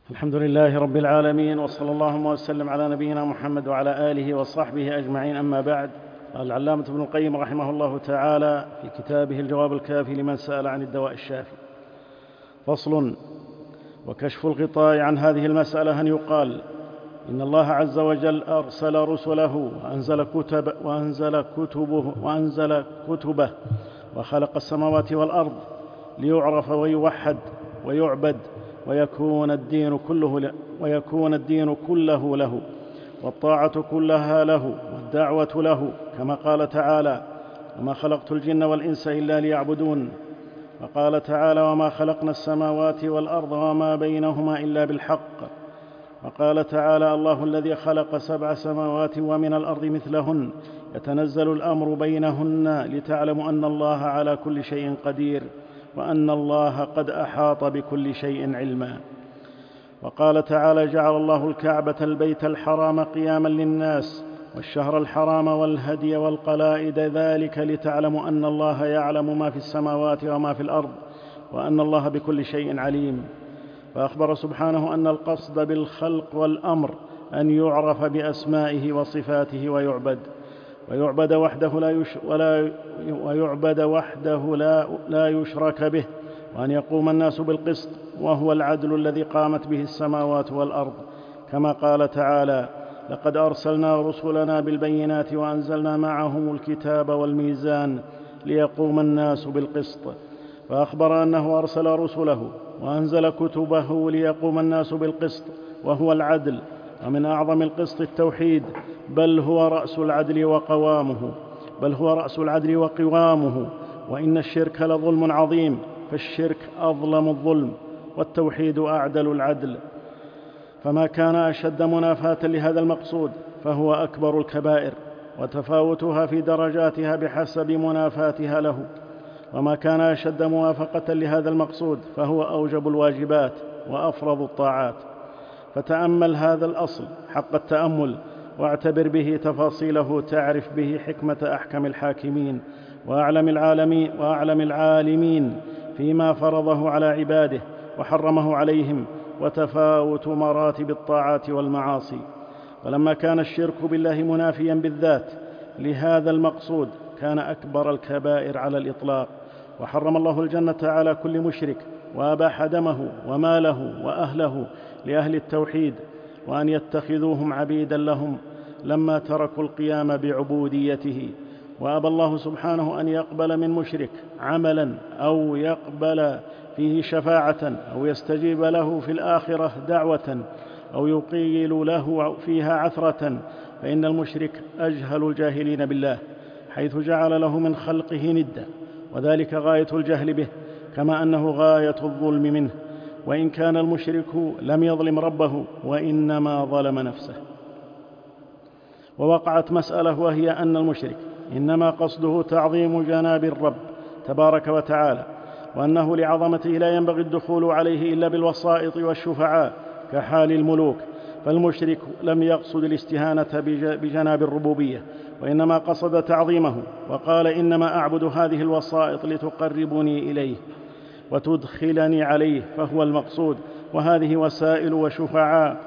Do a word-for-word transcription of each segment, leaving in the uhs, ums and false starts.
الحمد لله رب العالمين، وصلى اللهم وسلم على نبينا محمد وعلى آله وصحبه أجمعين. أما بعد، قال العلامة ابن القيم رحمه الله تعالى في كتابه الجواب الكافي لمن سأل عن الدواء الشافي: فصل. وكشف الغطاء عن هذه المسألة أن يقال إن الله عز وجل أرسل رسله وأنزل, كتب وأنزل, كتبه وأنزل كتبه وخلق السماوات والأرض ليعرف ويوحد ويعبد ويكون الدين كله ويكون الدين كله له، والطاعة كلها له، والدعوة له، كما قال تعالى: وما خلقت الجن والإنس إلا ليعبدون. وقال تعالى: وما خلقنا السماوات والأرض وما بينهما إلا بالحق. وقال تعالى: الله الذي خلق سبع سماوات ومن الأرض مثلهن يتنزل الأمر بينهن لتعلموا أن الله على كل شيء قدير وأن الله قد أحاط بكل شيء علما. وقال تعالى: جعل الله الكعبة البيت الحرام قياما للناس والشهر الحرام والهدي والقلائد، ذلك لتعلموا أن الله يعلم ما في السماوات وما في الأرض وأن الله بكل شيء عليم. فأخبر سبحانه أن القصد بالخلق والأمر أن يعرف بأسمائه وصفاته ويعبد ويعبد وحده لا يش ولا ويعبد وحده لا, لا يشرك به، وأن يقوم الناس بالقسط وهو العدل الذي قامت به السماوات والأرض، كما قال تعالى: لقد أرسلنا رسلنا بالبينات وأنزلنا معهم الكتاب والميزان ليقوم الناس بالقسط. فأخبر أنه أرسل رسله وأنزل كتبه ليقوم الناس بالقسط وهو العدل، ومن أعظم القسط التوحيد، بل هو رأس العدل وقوامه بل هو رأس العدل وقوامه وإن الشرك لظلم عظيم، فالشرك أظلم الظلم، والتوحيد أعدل العدل. فما كان أشد منافاة لهذا المقصود فهو أكبر الكبائر، وتفاوتها في درجاتها بحسب منافاتها له، وما كان أشد موافقة لهذا المقصود فهو أوجب الواجبات وأفرض الطاعات. فتأمل هذا الأصل حق التأمل، واعتبر به تفاصيله، تعرف به حكمة أحكم الحاكمين وأعلم العالمين, وأعلم العالمين فيما فرضه على عباده وحرمه عليهم، وتفاوت مراتب الطاعات والمعاصي. ولما كان الشرك بالله منافيا بالذات لهذا المقصود كان أكبر الكبائر على الإطلاق، وحرم الله الجنة على كل مشرك، وأباح دمه وماله وأهله لأهل التوحيد وأن يتخذوهم عبيدا لهم لما تركوا القيام بعبوديته. وأبى الله سبحانه أن يقبل من مشرك عملا أو يقبل فيه شفاعة أو يستجيب له في الآخرة دعوة أو يقيل له فيها عثرة، فإن المشرك أجهل الجاهلين بالله، حيث جعل له من خلقه ندا، وذلك غاية الجهل به، كما أنه غاية الظلم منه، وإن كان المشرك لم يظلم ربه وإنما ظلم نفسه. ووقعت مسألة، وهي أن المشرك إنما قصده تعظيم جناب الرب تبارك وتعالى، وأنه لعظمته لا ينبغي الدخول عليه إلا بالوسائط والشفعاء كحال الملوك. فالمشرك لم يقصد الاستهانة بجناب الربوبية، وإنما قصد تعظيمه، وقال: إنما أعبد هذه الوسائط لتقربني إليه وتدخلني عليه، فهو المقصود، وهذه وسائل وشفعاء.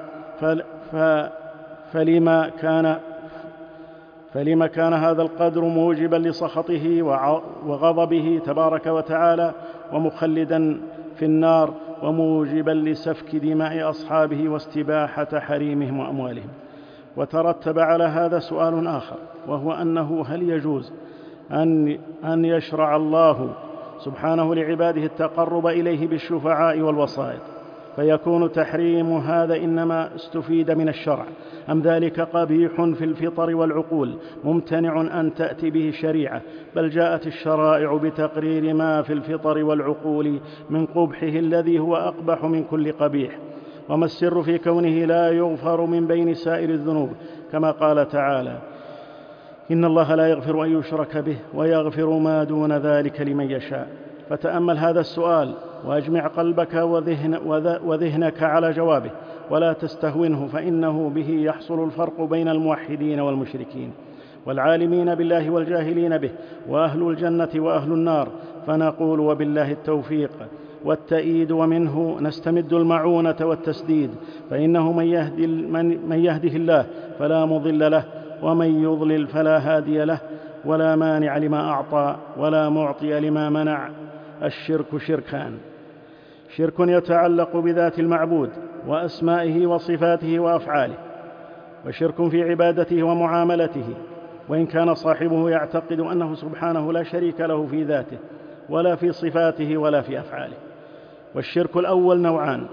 فلما كان فلما كان هذا القدر موجبا لسخطه وغضبه تبارك وتعالى، ومخلدا في النار، وموجبا لسفك دماء أصحابه واستباحة حريمهم وأموالهم. وترتب على هذا سؤال آخر، وهو أنه هل يجوز أن, أن يشرع الله سبحانه لعباده التقرب إليه بالشفعاء والوسائط، فيكون تحريم هذا إنما استفيد من الشرع، أم ذلك قبيح في الفطر والعقول ممتنع أن تأتي به الشريعة، بل جاءت الشرائع بتقرير ما في الفطر والعقول من قبحه الذي هو أقبح من كل قبيح. وما السر في كونه لا يغفر من بين سائر الذنوب، كما قال تعالى: إن الله لا يغفر أن يشرك به ويغفر ما دون ذلك لمن يشاء. فتأمل هذا السؤال، وأجمع قلبك وذهن وذهنك على جوابه، ولا تستهونه، فإنه به يحصل الفرق بين الموحدين والمشركين، والعالمين بالله والجاهلين به، وأهل الجنة وأهل النار. فنقول: وبالله التوفيق. والتأييد، ومنه نستمد المعونة والتسديد، فإنه من يهدي من يهده الله فلا مضل له، ومن يضلل فلا هادي له، ولا مانع لما أعطى ولا معطي لما منع. الشرك شركان: شرك يتعلق بذات المعبود وأسمائه وصفاته وأفعاله، وشرك في عبادته ومعاملته، وإن كان صاحبه يعتقد أنه سبحانه لا شريك له في ذاته ولا في صفاته ولا في أفعاله. والشرك الأول نوعان: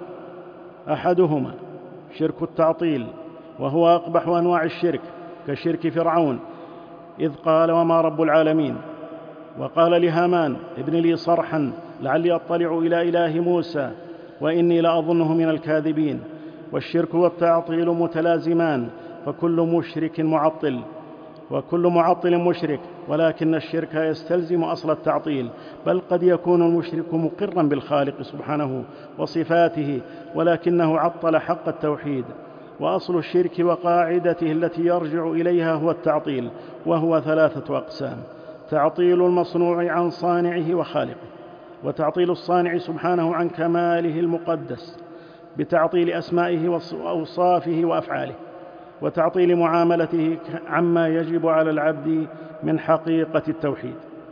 أحدهما شرك التعطيل، وهو أقبح أنواع الشرك، كشرك فرعون إذ قال: وما رب العالمين؟ وقال لهامان: ابن لي صرحا لعلي أطلع إلى إله موسى وإني لأظنه من الكاذبين. والشرك والتعطيل متلازمان، فكل مشرك معطل وكل معطل مشرك، ولكن الشرك يستلزم أصل التعطيل، بل قد يكون المشرك مقرا بالخالق سبحانه وصفاته ولكنه عطل حق التوحيد. وأصل الشرك وقاعدته التي يرجع إليها هو التعطيل، وهو ثلاثة أقسام: تعطيل المصنوع عن صانعه وخالقه، وتعطيل الصانع سبحانه عن كماله المقدس بتعطيل أسمائه وأوصافه وأفعاله، وتعطيل معاملته عما يجب على العبد من حقيقة التوحيد.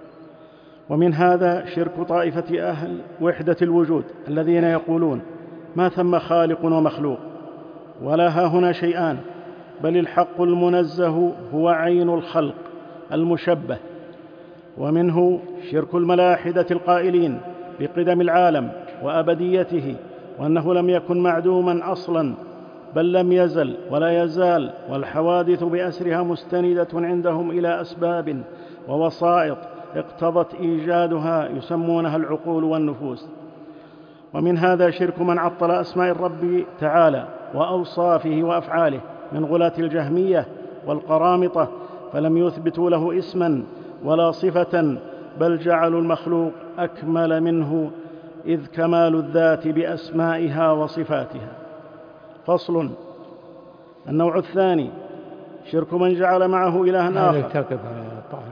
ومن هذا شرك طائفة أهل وحدة الوجود الذين يقولون: ما ثم خالق ومخلوق، ولا ها هنا شيئان، بل الحق المنزه هو عين الخلق المشبه. ومنه شرك الملاحدة القائلين بقدم العالم وأبديته، وأنه لم يكن معدوما أصلا، بل لم يزل ولا يزال، والحوادث بأسرها مستندة عندهم إلى أسباب ووسائط اقتضت إيجادها يسمونها العقول والنفوس. ومن هذا شرك من عطل أسماء الرب تعالى وأوصافه وأفعاله من غلاة الجهمية والقرامطة، فلم يثبتوا له اسما ولا صفة، بل جعلوا المخلوق أكمل منه، إذ كمال الذات بأسمائها وصفاتها. فصل. النوع الثاني شرك من جعل معه إلها آخر. يلتقط على الطاهر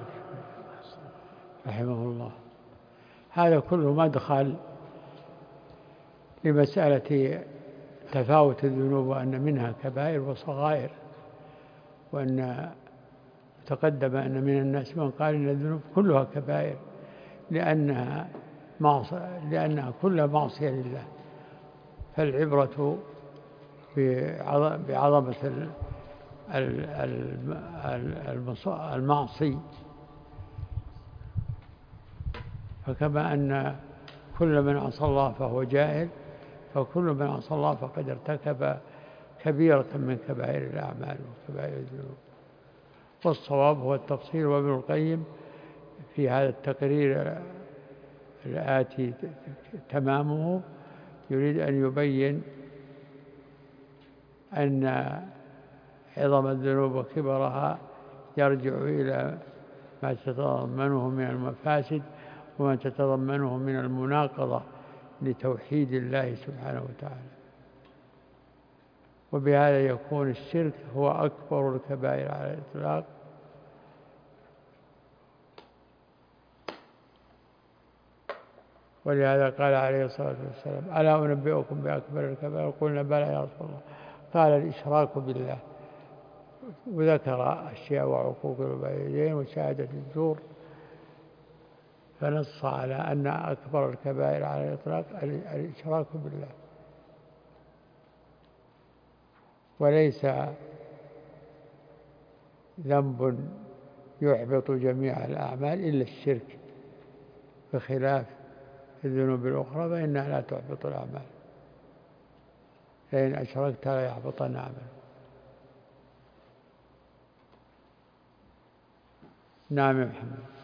رحمه الله. هذا كله مدخل لمسألة تفاوت الذنوب، وأن منها كبائر وصغائر، وأن تقدم أن من الناس من قال إن الذنوب كلها كبائر لأنها معصية، لأنها كلها معصية لله. فالعبرة بعظمة المعصي، فكما أن كل من عصى الله فهو جاهل، فكل من عصى الله فقد ارتكب كبيرة من كبائر الأعمال وكبائر الذنوب. والصواب هو التفصيل. وابن القيم في هذا التقرير الآتي تمامه يريد أن يبين أن عظم الذنوب وكبرها يرجع إلى ما تتضمنه من المفاسد وما تتضمنه من المناقضة لتوحيد الله سبحانه وتعالى. وبهذا يكون الشرك هو أكبر الكبائر على الإطلاق، ولهذا قال عليه الصلاة والسلام: ألا أنبئكم بأكبر الكبائر؟ قلنا: بلى يا رسول الله. قال: الإشراك بالله، وذكر أشياء: وعقوق الوالدين وشهادة الزور، فنص على أن أكبر الكبائر على الإطلاق الإشراك بالله، وليس ذنب يحبط جميع الأعمال إلا الشرك، بخلاف الذنوب الأخرى فإنها لا تحبط الأعمال، لئن أشركت لا يحبطن عملك. نعم يا محمد.